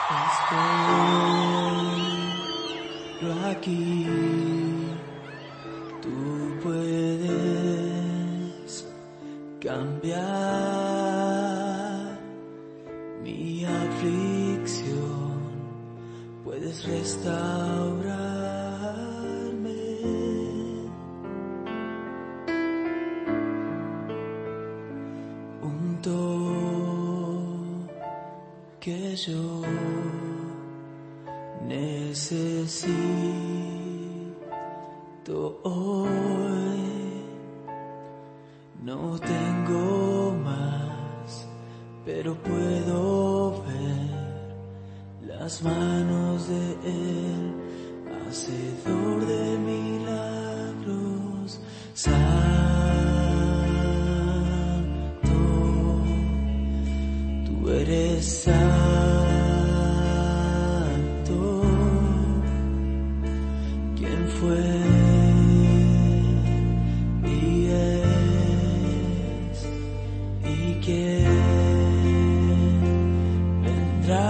Espero aquí, tú puedes cambiar mi aflicción, puedes restaurarme. Un toque yo necesito hoy, no tengo más, pero puedo ver las manos de Él, hacedor de milagros, santo, tú eres santo. Fue y es y que vendrá,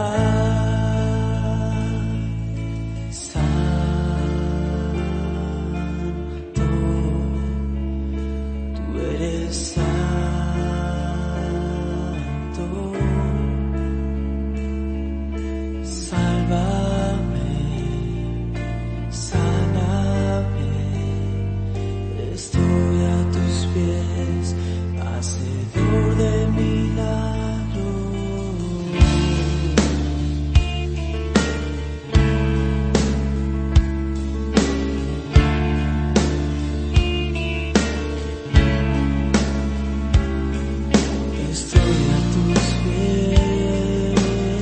santo, tú eres santo, sálvame, estoy a tus pies, hacedor de milagros. Estoy a tus pies.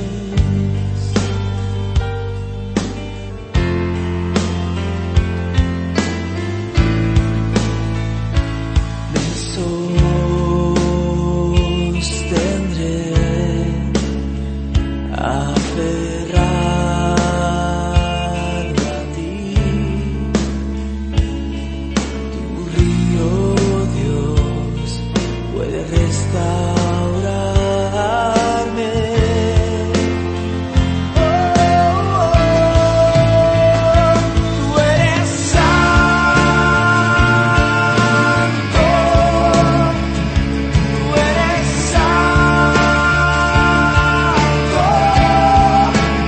Sostendré aferrado a ti, tu río, Dios, puede restaurarme. Tú eres santo, tú eres santo.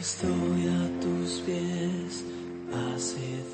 Estoy a tus pies, hace